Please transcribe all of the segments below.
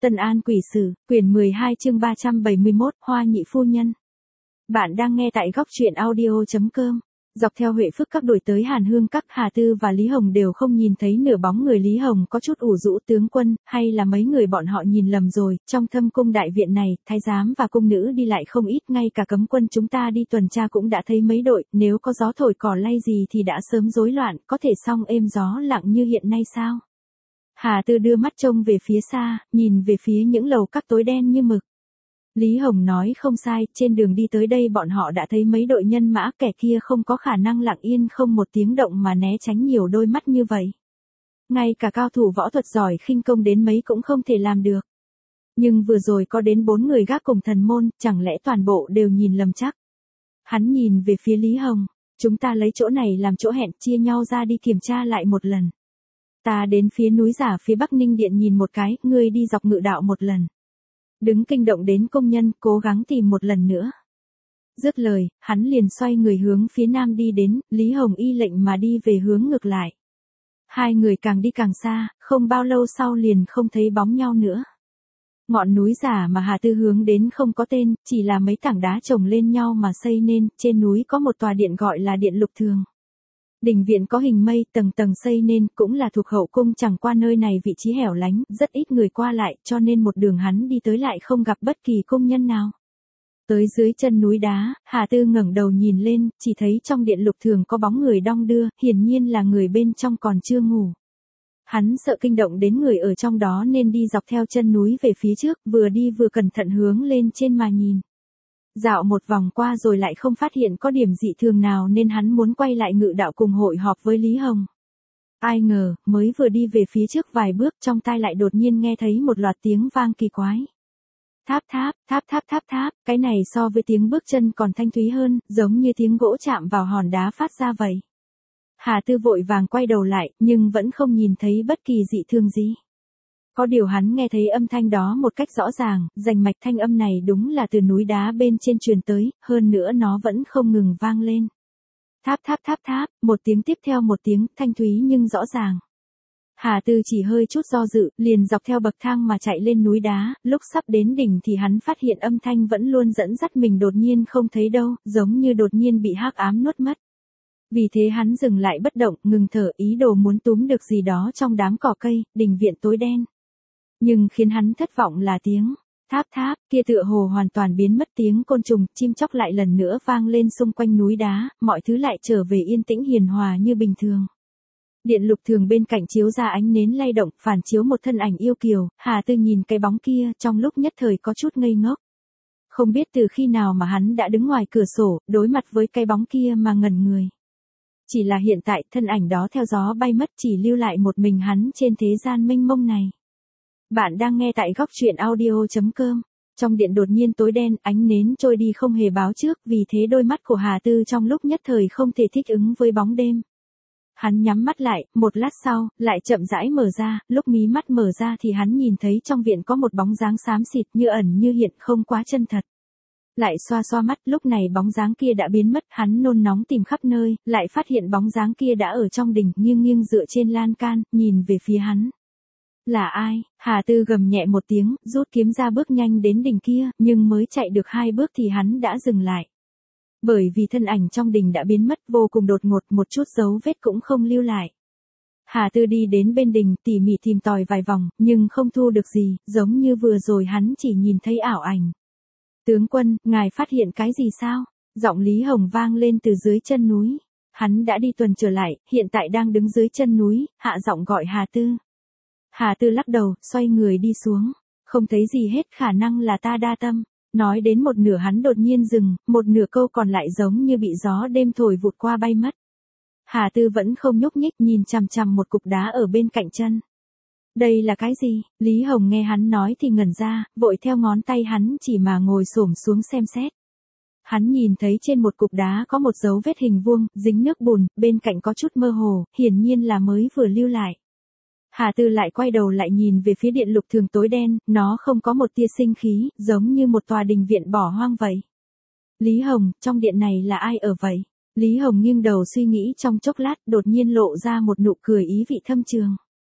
Tân An Quỷ Sử, quyển 12 chương 371, Hoa Nhị Phu Nhân. Bạn đang nghe tại góc truyện audio.com. Dọc theo Huệ Phước Các đổi tới Hàn Hương Các, Hà Tư và Lý Hồng đều không nhìn thấy nửa bóng người. Lý Hồng có chút ủ rũ, tướng quân, hay là mấy người bọn họ nhìn lầm rồi, trong Thâm Cung đại viện này, thái giám và cung nữ đi lại không ít, ngay cả cấm quân chúng ta đi tuần tra cũng đã thấy mấy đội, nếu có gió thổi cỏ lay gì thì đã sớm rối loạn, có thể xong êm gió lặng như hiện nay sao? Hà Tư đưa mắt trông về phía xa, nhìn về phía những lầu các tối đen như mực. Lý Hồng nói không sai, trên đường đi tới đây bọn họ đã thấy mấy đội nhân mã, kẻ kia không có khả năng lặng yên không một tiếng động mà né tránh nhiều đôi mắt như vậy. Ngay cả cao thủ võ thuật giỏi khinh công đến mấy cũng không thể làm được. Nhưng vừa rồi có đến 4 người gác cùng thần môn, chẳng lẽ toàn bộ đều nhìn lầm chắc? Hắn nhìn về phía Lý Hồng, chúng ta lấy chỗ này làm chỗ hẹn, chia nhau ra đi kiểm tra lại một lần. Ta đến phía núi giả phía Bắc Ninh Điện nhìn một cái, ngươi đi dọc Ngự Đạo một lần. Đứng kinh động đến công nhân, cố gắng tìm một lần nữa. Dứt lời, hắn liền xoay người hướng phía nam đi đến, Lý Hồng y lệnh mà đi về hướng ngược lại. Hai người càng đi càng xa, không bao lâu sau liền không thấy bóng nhau nữa. Ngọn núi giả mà Hà Tư hướng đến không có tên, chỉ là mấy tảng đá chồng lên nhau mà xây nên, trên núi có một tòa điện gọi là Điện Lục Thường. Đình viện có hình mây, tầng tầng xây nên, cũng là thuộc hậu cung, chẳng qua nơi này vị trí hẻo lánh, rất ít người qua lại, cho nên một đường hắn đi tới lại không gặp bất kỳ công nhân nào. Tới dưới chân núi đá, Hà Tư ngẩng đầu nhìn lên, chỉ thấy trong Điện Lục Thường có bóng người đong đưa, hiển nhiên là người bên trong còn chưa ngủ. Hắn sợ kinh động đến người ở trong đó nên đi dọc theo chân núi về phía trước, vừa đi vừa cẩn thận hướng lên trên mà nhìn. Dạo một vòng qua rồi lại không phát hiện có điểm dị thường nào nên hắn muốn quay lại Ngự Đạo cùng hội họp với Lý Hồng. Ai ngờ, mới vừa đi về phía trước vài bước trong tai lại đột nhiên nghe thấy một loạt tiếng vang kỳ quái. Tháp tháp, tháp tháp tháp tháp, cái này so với tiếng bước chân còn thanh thúy hơn, giống như tiếng gỗ chạm vào hòn đá phát ra vậy. Hà Tư vội vàng quay đầu lại, nhưng vẫn không nhìn thấy bất kỳ dị thường gì. Có điều hắn nghe thấy âm thanh đó một cách rõ ràng, rành mạch, thanh âm này đúng là từ núi đá bên trên truyền tới, hơn nữa nó vẫn không ngừng vang lên. Tháp tháp tháp tháp, một tiếng tiếp theo một tiếng, thanh thúy nhưng rõ ràng. Hà Tư chỉ hơi chút do dự, liền dọc theo bậc thang mà chạy lên núi đá, lúc sắp đến đỉnh thì hắn phát hiện âm thanh vẫn luôn dẫn dắt mình đột nhiên không thấy đâu, giống như đột nhiên bị hắc ám nuốt mất. Vì thế hắn dừng lại bất động, ngừng thở, ý đồ muốn túm được gì đó trong đám cỏ cây, đình viện tối đen. Nhưng khiến hắn thất vọng là tiếng tháp tháp kia tựa hồ hoàn toàn biến mất, tiếng côn trùng, chim chóc lại lần nữa vang lên xung quanh núi đá, mọi thứ lại trở về yên tĩnh hiền hòa như bình thường. Điện Lục Thường bên cạnh chiếu ra ánh nến lay động, phản chiếu một thân ảnh yêu kiều, Hà Tư nhìn cái bóng kia, trong lúc nhất thời có chút ngây ngốc. Không biết từ khi nào mà hắn đã đứng ngoài cửa sổ, đối mặt với cái bóng kia mà ngẩn người. Chỉ là hiện tại, thân ảnh đó theo gió bay mất, chỉ lưu lại một mình hắn trên thế gian mênh mông này. Bạn đang nghe tại góc truyện audio.com. Trong điện đột nhiên tối đen, ánh nến trôi đi không hề báo trước, vì thế đôi mắt của Hà Tư trong lúc nhất thời không thể thích ứng với bóng đêm. Hắn nhắm mắt lại, một lát sau, lại chậm rãi mở ra, lúc mí mắt mở ra thì hắn nhìn thấy trong viện có một bóng dáng xám xịt, như ẩn như hiện, không quá chân thật. Lại xoa xoa mắt, lúc này bóng dáng kia đã biến mất, hắn nôn nóng tìm khắp nơi, lại phát hiện bóng dáng kia đã ở trong đình, nghiêng nghiêng dựa trên lan can, nhìn về phía hắn. Là ai? Hà Tư gầm nhẹ một tiếng, rút kiếm ra bước nhanh đến đỉnh kia, nhưng mới chạy được 2 bước thì hắn đã dừng lại. Bởi vì thân ảnh trong đỉnh đã biến mất vô cùng đột ngột, một chút dấu vết cũng không lưu lại. Hà Tư đi đến bên đỉnh, tỉ mỉ tìm tòi vài vòng, nhưng không thu được gì, giống như vừa rồi hắn chỉ nhìn thấy ảo ảnh. Tướng quân, ngài phát hiện cái gì sao? Giọng Lý Hồng vang lên từ dưới chân núi. Hắn đã đi tuần trở lại, hiện tại đang đứng dưới chân núi, hạ giọng gọi Hà Tư. Hà Tư lắc đầu, xoay người đi xuống. Không thấy gì hết, khả năng là ta đa tâm. Nói đến một nửa hắn đột nhiên dừng, một nửa câu còn lại giống như bị gió đêm thổi vụt qua bay mất. Hà Tư vẫn không nhúc nhích, nhìn chằm chằm một cục đá ở bên cạnh chân. Đây là cái gì? Lý Hồng nghe hắn nói thì ngẩn ra, vội theo ngón tay hắn chỉ mà ngồi xổm xuống xem xét. Hắn nhìn thấy trên một cục đá có một dấu vết hình vuông, dính nước bùn, bên cạnh có chút mơ hồ, hiển nhiên là mới vừa lưu lại. Hà Tư lại quay đầu lại nhìn về phía Điện Lục Thường tối đen, nó không có một tia sinh khí, giống như một tòa đình viện bỏ hoang vậy. Lý Hồng, trong điện này là ai ở vậy? Lý Hồng nghiêng đầu suy nghĩ trong chốc lát, đột nhiên lộ ra một nụ cười ý vị thâm trường.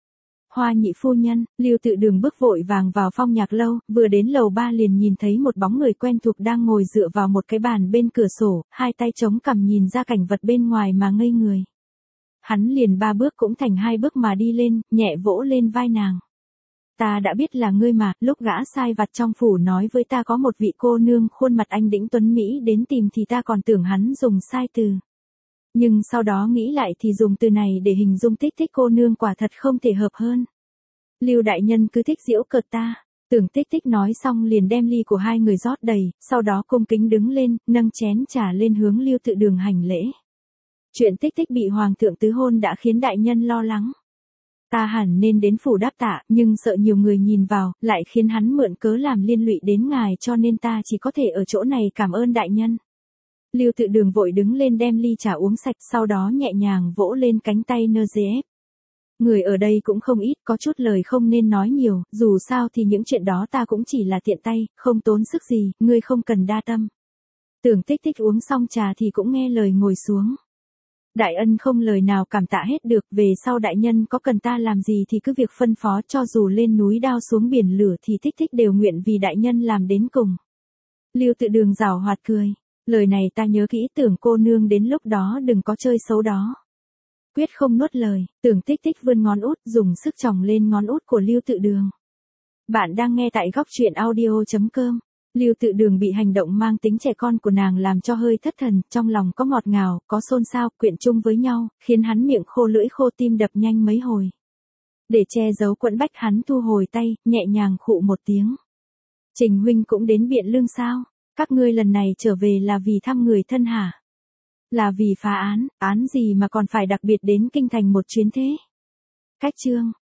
Hoa nhị phu nhân. Lưu Tự Đường bước vội vàng vào Phong Nhạc lâu, vừa đến lầu 3 liền nhìn thấy một bóng người quen thuộc đang ngồi dựa vào một cái bàn bên cửa sổ, hai tay chống cằm nhìn ra cảnh vật bên ngoài mà ngây người. Hắn liền 3 bước cũng thành 2 bước mà đi lên, nhẹ vỗ lên vai nàng. Ta đã biết là ngươi mà, lúc gã sai vặt trong phủ nói với ta có một vị cô nương khuôn mặt anh đĩnh tuấn Mỹ đến tìm thì ta còn tưởng hắn dùng sai từ. Nhưng sau đó nghĩ lại thì dùng từ này để hình dung Tích Tích cô nương quả thật không thể hợp hơn. Lưu đại nhân cứ thích giễu cợt ta. Tưởng Tích Tích nói xong liền đem ly của hai người rót đầy, sau đó cung kính đứng lên, nâng chén trà lên hướng Lưu Tự Đường hành lễ. Chuyện Tích Tích bị hoàng thượng tứ hôn đã khiến đại nhân lo lắng. Ta hẳn nên đến phủ đáp tạ, nhưng sợ nhiều người nhìn vào, lại khiến hắn mượn cớ làm liên lụy đến ngài, cho nên ta chỉ có thể ở chỗ này cảm ơn đại nhân. Lưu Tự Đường vội đứng lên đem ly trà uống sạch, sau đó nhẹ nhàng vỗ lên cánh tay NGF. Người ở đây cũng không ít, có chút lời không nên nói nhiều, dù sao thì những chuyện đó ta cũng chỉ là tiện tay, không tốn sức gì, ngươi không cần đa tâm. Tưởng Tích Tích uống xong trà thì cũng nghe lời ngồi xuống. Đại ân không lời nào cảm tạ hết được, về sau đại nhân có cần ta làm gì thì cứ việc phân phó, cho dù lên núi đao xuống biển lửa thì Tích Tích đều nguyện vì đại nhân làm đến cùng. Lưu Tự Đường giảo hoạt cười, lời này ta nhớ kỹ, Tưởng cô nương đến lúc đó đừng có chơi xấu đó. Quyết không nuốt lời, Tưởng Tích Tích vươn ngón út, dùng sức chòng lên ngón út của Lưu Tự Đường. Bạn đang nghe tại góc truyện audio.com. Lưu Tự Đường bị hành động mang tính trẻ con của nàng làm cho hơi thất thần, trong lòng có ngọt ngào, có xôn xao, quyện chung với nhau, khiến hắn miệng khô lưỡi khô, tim đập nhanh mấy hồi. Để che giấu quẫn bách, hắn thu hồi tay, nhẹ nhàng khụ một tiếng. Trình huynh cũng đến Biện Lương sao? Các ngươi lần này trở về là vì thăm người thân hả? Là vì phá án gì mà còn phải đặc biệt đến kinh thành một chuyến thế? Cách chương